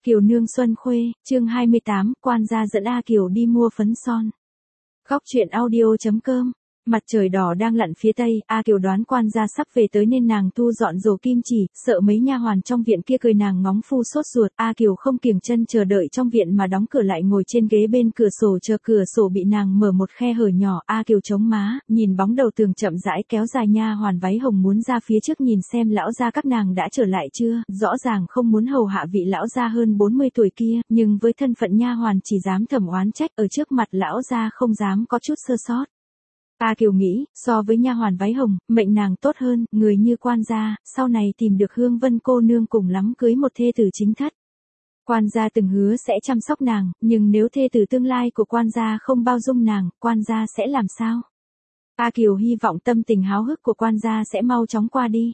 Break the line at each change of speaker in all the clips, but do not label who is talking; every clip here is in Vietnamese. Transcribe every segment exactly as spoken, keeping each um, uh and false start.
Kiều nương Xuân Khuê, chương hai mươi tám, quan gia dẫn A Kiều đi mua phấn son. Góc truyện audio chấm com. Mặt trời đỏ đang lặn phía tây, A Kiều đoán quan gia sắp về tới nên nàng thu dọn rổ kim chỉ, sợ mấy nha hoàn trong viện kia cười nàng ngóng phu sốt ruột. A Kiều không kiềng chân chờ đợi trong viện mà đóng cửa lại ngồi trên ghế bên cửa sổ chờ cửa sổ bị nàng mở một khe hở nhỏ. A Kiều chống má, nhìn bóng đầu tường chậm rãi kéo dài, nha hoàn váy hồng muốn ra phía trước nhìn xem lão gia các nàng đã trở lại chưa, rõ ràng không muốn hầu hạ vị lão gia hơn bốn mươi tuổi kia, nhưng với thân phận nha hoàn chỉ dám thầm oán trách, ở trước mặt lão gia không dám có chút sơ sót. A Kiều nghĩ, so với nha hoàn váy hồng, mệnh nàng tốt hơn, người như quan gia, sau này tìm được Hương Vân cô nương cùng lắm cưới một thê tử chính thất. Quan gia từng hứa sẽ chăm sóc nàng, nhưng nếu thê tử tương lai của quan gia không bao dung nàng, quan gia sẽ làm sao? A Kiều hy vọng tâm tình háo hức của quan gia sẽ mau chóng qua đi.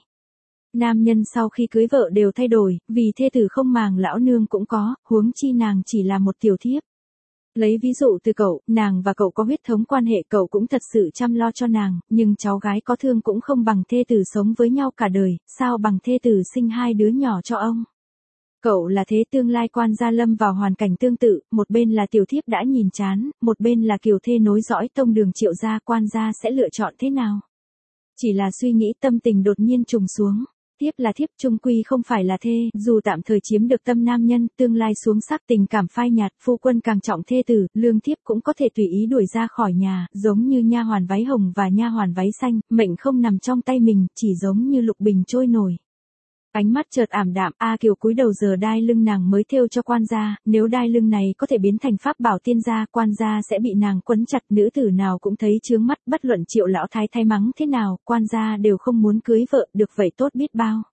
Nam nhân sau khi cưới vợ đều thay đổi, vì thê tử không màng lão nương cũng có, huống chi nàng chỉ là một tiểu thiếp. Lấy ví dụ từ cậu, nàng và cậu có huyết thống quan hệ, cậu cũng thật sự chăm lo cho nàng, nhưng cháu gái có thương cũng không bằng thê tử sống với nhau cả đời, sao bằng thê tử sinh hai đứa nhỏ cho ông. Cậu là thế, tương lai quan gia lâm vào hoàn cảnh tương tự, một bên là tiểu thiếp đã nhìn chán, một bên là kiều thê nối dõi tông đường Triệu gia, quan gia sẽ lựa chọn thế nào? Chỉ là suy nghĩ tâm tình đột nhiên trùng xuống. Thiếp là thiếp, chung quy không phải là thê, dù tạm thời chiếm được tâm nam nhân, tương lai xuống sắc tình cảm phai nhạt, phu quân càng trọng thê tử, lương thiếp cũng có thể tùy ý đuổi ra khỏi nhà, giống như nha hoàn váy hồng và nha hoàn váy xanh, mệnh không nằm trong tay mình, chỉ giống như lục bình trôi nổi. Ánh mắt chợt ảm đạm, A Kiều cúi đầu giờ đai lưng nàng mới thêu cho quan gia, nếu đai lưng này có thể biến thành pháp bảo tiên gia, quan gia sẽ bị nàng quấn chặt, nữ tử nào cũng thấy chướng mắt, bất luận Triệu lão thái thái mắng thế nào, quan gia đều không muốn cưới vợ, được vậy tốt biết bao.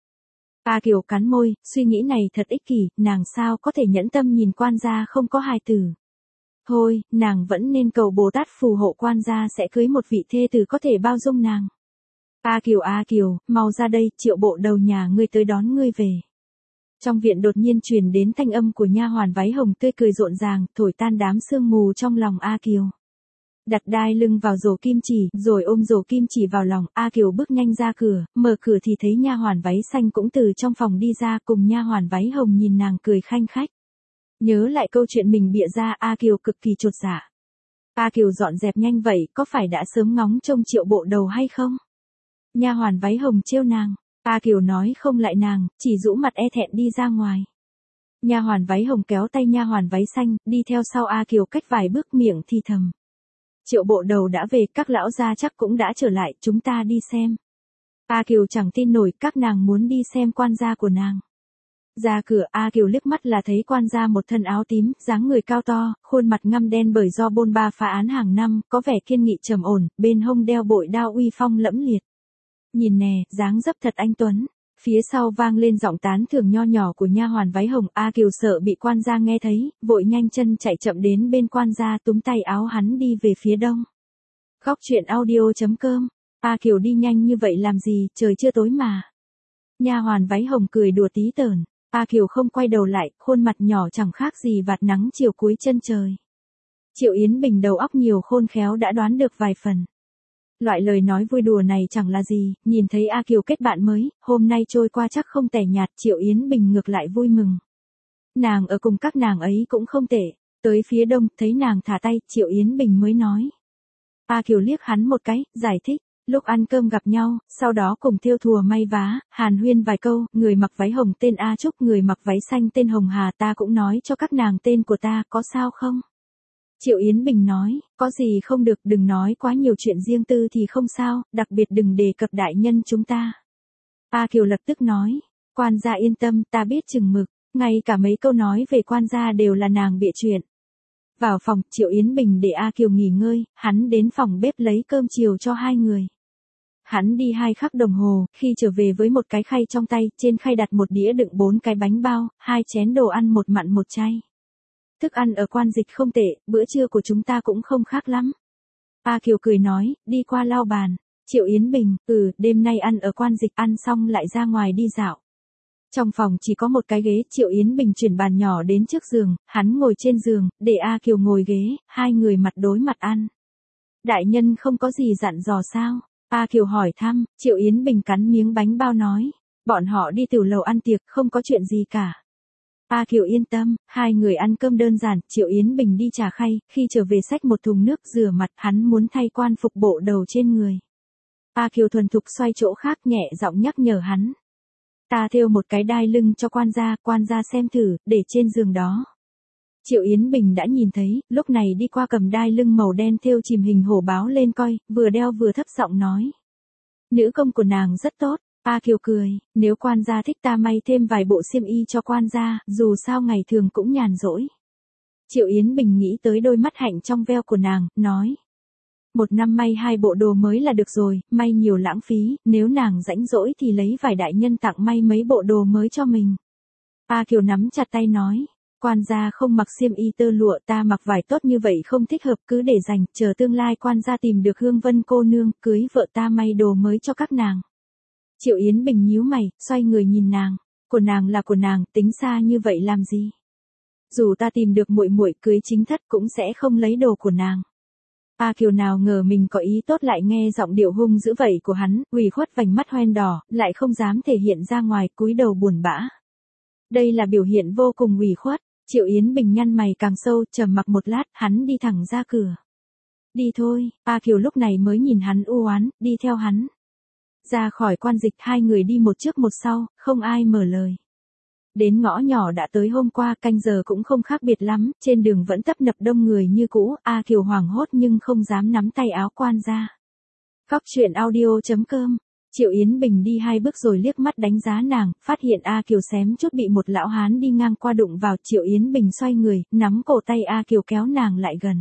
A Kiều cắn môi, suy nghĩ này thật ích kỷ, nàng sao có thể nhẫn tâm nhìn quan gia không có hài tử. Thôi, nàng vẫn nên cầu Bồ Tát phù hộ quan gia sẽ cưới một vị thê tử có thể bao dung nàng. A Kiều A Kiều, mau ra đây, Triệu bộ đầu nhà ngươi tới đón ngươi về. Trong viện đột nhiên truyền đến thanh âm của nha hoàn váy hồng tươi cười rộn ràng, thổi tan đám sương mù trong lòng A Kiều. Đặt đai lưng vào rổ kim chỉ, rồi ôm rổ kim chỉ vào lòng, A Kiều bước nhanh ra cửa, mở cửa thì thấy nha hoàn váy xanh cũng từ trong phòng đi ra, cùng nha hoàn váy hồng nhìn nàng cười khanh khách. Nhớ lại câu chuyện mình bịa ra, A Kiều cực kỳ chột dạ. A Kiều dọn dẹp nhanh vậy, có phải đã sớm ngóng trông Triệu bộ đầu hay không? Nha hoàn váy hồng trêu nàng. A Kiều nói không lại nàng, chỉ rũ mặt e thẹn đi ra ngoài. Nha hoàn váy hồng kéo tay nha hoàn váy xanh, đi theo sau A Kiều cách vài bước, miệng thì thầm. Triệu bộ đầu đã về, các lão gia chắc cũng đã trở lại, chúng ta đi xem. A Kiều chẳng tin nổi, các nàng muốn đi xem quan gia của nàng. Ra cửa, A Kiều liếc mắt là thấy quan gia một thân áo tím, dáng người cao to, khuôn mặt ngăm đen bởi do bôn ba phá án hàng năm, có vẻ kiên nghị trầm ổn, bên hông đeo bội đao uy phong lẫm liệt. Nhìn nè, dáng dấp thật anh tuấn. Phía sau vang lên giọng tán thưởng nho nhỏ của nha hoàn váy hồng. A Kiều sợ bị quan gia nghe thấy, vội nhanh chân chạy chậm đến bên quan gia, túm tay áo hắn đi về phía đông. Góc truyện audio chấm com. A Kiều đi nhanh như vậy làm gì, trời chưa tối mà. Nha hoàn váy hồng cười đùa tí tởn. A Kiều không quay đầu lại, khuôn mặt nhỏ chẳng khác gì vạt nắng chiều cuối chân trời. Triệu Yến Bình đầu óc nhiều khôn khéo đã đoán được vài phần. Loại lời nói vui đùa này chẳng là gì, nhìn thấy A Kiều kết bạn mới, hôm nay trôi qua chắc không tẻ nhạt, Triệu Yến Bình ngược lại vui mừng. Nàng ở cùng các nàng ấy cũng không tệ. Tới phía đông, thấy nàng thả tay, Triệu Yến Bình mới nói. A Kiều liếc hắn một cái, giải thích. Lúc ăn cơm gặp nhau, sau đó cùng thêu thùa may vá, hàn huyên vài câu, người mặc váy hồng tên A Trúc, người mặc váy xanh tên Hồng Hà, ta cũng nói cho các nàng tên của ta, có sao không? Triệu Yến Bình nói, có gì không được, đừng nói quá nhiều chuyện riêng tư thì không sao, đặc biệt đừng đề cập đại nhân chúng ta. A Kiều lập tức nói, quan gia yên tâm, ta biết chừng mực, ngay cả mấy câu nói về quan gia đều là nàng bịa chuyện. Vào phòng, Triệu Yến Bình để A Kiều nghỉ ngơi, hắn đến phòng bếp lấy cơm chiều cho hai người. Hắn đi hai khắc đồng hồ, khi trở về với một cái khay trong tay, trên khay đặt một đĩa đựng bốn cái bánh bao, hai chén đồ ăn một mặn một chay. Thức ăn ở quan dịch không tệ, bữa trưa của chúng ta cũng không khác lắm. A Kiều cười nói, đi qua lau bàn. Triệu Yến Bình, ừ, đêm nay ăn ở quan dịch, ăn xong lại ra ngoài đi dạo. Trong phòng chỉ có một cái ghế, Triệu Yến Bình chuyển bàn nhỏ đến trước giường, hắn ngồi trên giường, để A Kiều ngồi ghế, hai người mặt đối mặt ăn. Đại nhân không có gì dặn dò sao? A Kiều hỏi thăm, Triệu Yến Bình cắn miếng bánh bao nói, bọn họ đi tiểu lầu ăn tiệc, không có chuyện gì cả. A Kiều yên tâm, hai người ăn cơm đơn giản, Triệu Yến Bình đi trà khay, khi trở về xách một thùng nước rửa mặt, hắn muốn thay quan phục bộ đầu trên người. A Kiều thuần thục xoay chỗ khác, nhẹ giọng nhắc nhở hắn. Ta thêu một cái đai lưng cho quan gia, quan gia xem thử, để trên giường đó. Triệu Yến Bình đã nhìn thấy, lúc này đi qua cầm đai lưng màu đen thêu chìm hình hổ báo lên coi, vừa đeo vừa thấp giọng nói. Nữ công của nàng rất tốt. A Kiều cười, nếu quan gia thích ta may thêm vài bộ xiêm y cho quan gia, dù sao ngày thường cũng nhàn rỗi. Triệu Yến Bình nghĩ tới đôi mắt hạnh trong veo của nàng, nói. Một năm may hai bộ đồ mới là được rồi, may nhiều lãng phí, nếu nàng rãnh rỗi thì lấy vài đại nhân tặng may mấy bộ đồ mới cho mình. A Kiều nắm chặt tay nói, quan gia không mặc xiêm y tơ lụa, ta mặc vải tốt như vậy không thích hợp, cứ để dành, chờ tương lai quan gia tìm được Hương Vân cô nương, cưới vợ ta may đồ mới cho các nàng. Triệu Yến Bình nhíu mày, xoay người nhìn nàng, của nàng là của nàng, tính xa như vậy làm gì? Dù ta tìm được muội muội cưới chính thất cũng sẽ không lấy đồ của nàng. A Kiều nào ngờ mình có ý tốt lại nghe giọng điệu hung dữ vậy của hắn, ủy khuất vành mắt hoen đỏ, lại không dám thể hiện ra ngoài, cúi đầu buồn bã. Đây là biểu hiện vô cùng ủy khuất. Triệu Yến Bình nhăn mày càng sâu, trầm mặc một lát, hắn đi thẳng ra cửa. Đi thôi, A Kiều lúc này mới nhìn hắn u oán, đi theo hắn. Ra khỏi quan dịch, hai người đi một trước một sau, không ai mở lời. Đến ngõ nhỏ đã tới hôm qua, canh giờ cũng không khác biệt lắm, trên đường vẫn tấp nập đông người như cũ, A Kiều hoảng hốt nhưng không dám nắm tay áo quan ra. Góc truyện audio chấm com. Triệu Yến Bình đi hai bước rồi liếc mắt đánh giá nàng, phát hiện A Kiều xém chút bị một lão hán đi ngang qua đụng vào. Triệu Yến Bình xoay người, nắm cổ tay A Kiều kéo nàng lại gần.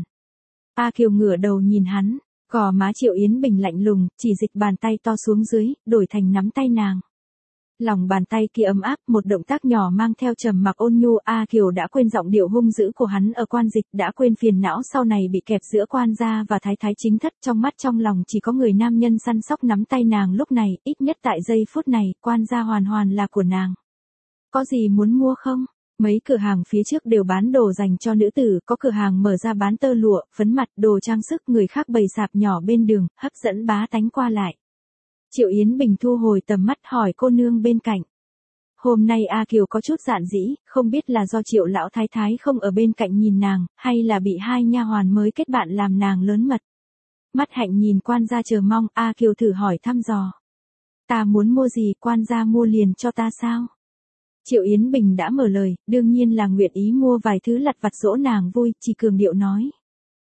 A Kiều ngửa đầu nhìn hắn, gò má Triệu Yến Bình lạnh lùng, chỉ dịch bàn tay to xuống dưới, đổi thành nắm tay nàng. Lòng bàn tay kia ấm áp, một động tác nhỏ mang theo trầm mặc ôn nhu. A Kiều đã quên giọng điệu hung dữ của hắn ở quan dịch, đã quên phiền não sau này bị kẹp giữa quan gia và thái thái chính thất. Trong mắt trong lòng chỉ có người nam nhân săn sóc nắm tay nàng lúc này, ít nhất tại giây phút này, quan gia hoàn hoàn là của nàng. Có gì muốn mua không? Mấy cửa hàng phía trước đều bán đồ dành cho nữ tử, có cửa hàng mở ra bán tơ lụa, phấn mặt, đồ trang sức, người khác bày sạp nhỏ bên đường, hấp dẫn bá tánh qua lại. Triệu Yến Bình thu hồi tầm mắt hỏi cô nương bên cạnh. Hôm nay A Kiều có chút dạn dĩ, không biết là do Triệu lão thái thái không ở bên cạnh nhìn nàng, hay là bị hai nha hoàn mới kết bạn làm nàng lớn mật. Mắt hạnh nhìn quan gia chờ mong, A Kiều thử hỏi thăm dò. Ta muốn mua gì, quan gia mua liền cho ta sao? Triệu Yến Bình đã mở lời, đương nhiên là nguyện ý mua vài thứ lặt vặt dỗ nàng vui, chỉ cường điệu nói.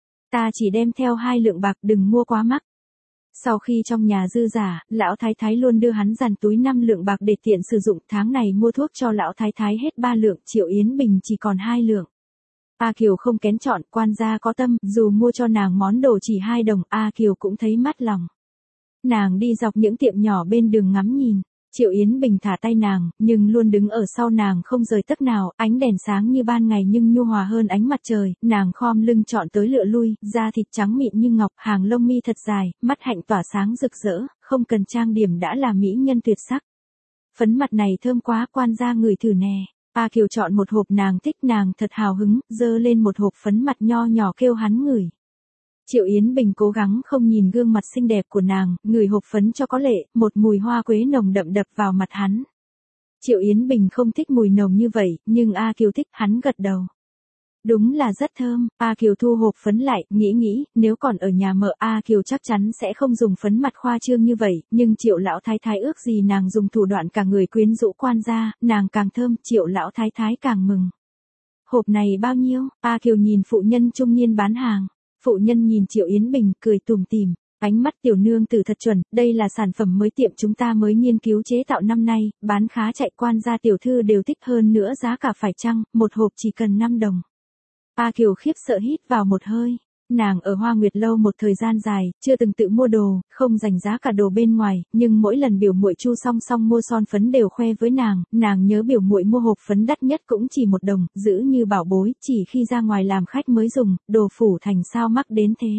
Ta chỉ đem theo hai lượng bạc, đừng mua quá mắc. Sau khi trong nhà dư giả, lão thái thái luôn đưa hắn dàn túi năm lượng bạc để tiện sử dụng, tháng này mua thuốc cho lão thái thái hết ba lượng, Triệu Yến Bình chỉ còn hai lượng. A Kiều không kén chọn, quan gia có tâm, dù mua cho nàng món đồ chỉ hai đồng, A Kiều cũng thấy mát lòng. Nàng đi dọc những tiệm nhỏ bên đường ngắm nhìn. Triệu Yến Bình thả tay nàng, nhưng luôn đứng ở sau nàng không rời tấc nào, ánh đèn sáng như ban ngày nhưng nhu hòa hơn ánh mặt trời, nàng khom lưng chọn tới lựa lui, da thịt trắng mịn như ngọc, hàng lông mi thật dài, mắt hạnh tỏa sáng rực rỡ, không cần trang điểm đã là mỹ nhân tuyệt sắc. Phấn mặt này thơm quá, quan gia ngửi thử nè. A Kiều chọn một hộp nàng thích, nàng thật hào hứng, dơ lên một hộp phấn mặt nho nhỏ kêu hắn ngửi. Triệu Yến Bình cố gắng không nhìn gương mặt xinh đẹp của nàng, ngửi hộp phấn cho có lệ, một mùi hoa quế nồng đậm đập vào mặt hắn. Triệu Yến Bình không thích mùi nồng như vậy, nhưng A Kiều thích, hắn gật đầu. Đúng là rất thơm. A Kiều thu hộp phấn lại, nghĩ nghĩ, nếu còn ở nhà mợ A Kiều chắc chắn sẽ không dùng phấn mặt khoa trương như vậy, nhưng Triệu lão thái thái ước gì nàng dùng thủ đoạn cả người quyến rũ quan gia, nàng càng thơm, Triệu lão thái thái càng mừng. Hộp này bao nhiêu? A Kiều nhìn phụ nhân trung niên bán hàng. Phụ nhân nhìn Triệu Yến Bình, cười tủm tỉm, ánh mắt tiểu nương tử thật chuẩn, đây là sản phẩm mới tiệm chúng ta mới nghiên cứu chế tạo năm nay, bán khá chạy, quan gia tiểu thư đều thích, hơn nữa giá cả phải chăng, một hộp chỉ cần năm đồng. A Kiều khiếp sợ hít vào một hơi. Nàng ở Hoa Nguyệt lâu một thời gian dài, chưa từng tự mua đồ, không dành giá cả đồ bên ngoài, nhưng mỗi lần biểu muội Chu song song mua son phấn đều khoe với nàng, nàng nhớ biểu muội mua hộp phấn đắt nhất cũng chỉ một đồng, giữ như bảo bối, chỉ khi ra ngoài làm khách mới dùng, đồ phủ thành sao mắc đến thế.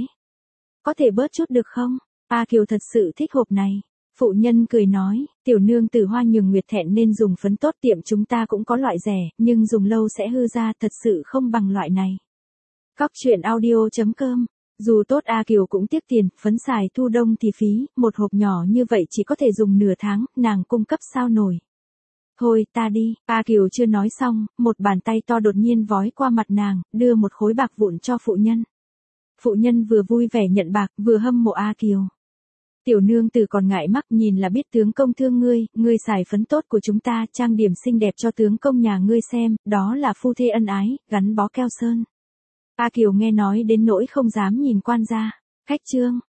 Có thể bớt chút được không? A Kiều thật sự thích hộp này. Phụ nhân cười nói, tiểu nương tử Hoa Nhường Nguyệt thẹn nên dùng phấn tốt, tiệm chúng ta cũng có loại rẻ, nhưng dùng lâu sẽ hư ra, thật sự không bằng loại này. Góc truyện audio chấm com. Dù tốt A Kiều cũng tiếc tiền, phấn xài thu đông thì phí, một hộp nhỏ như vậy chỉ có thể dùng nửa tháng, nàng cung cấp sao nổi. Thôi ta đi, A Kiều chưa nói xong, một bàn tay to đột nhiên vói qua mặt nàng, đưa một khối bạc vụn cho phụ nhân. Phụ nhân vừa vui vẻ nhận bạc, vừa hâm mộ A Kiều. Tiểu nương tử còn ngại mắc, nhìn là biết tướng công thương ngươi, ngươi xài phấn tốt của chúng ta, trang điểm xinh đẹp cho tướng công nhà ngươi xem, đó là phu thê ân ái, gắn bó keo sơn. A Kiều nghe nói đến nỗi không dám nhìn quan gia. Khách trương.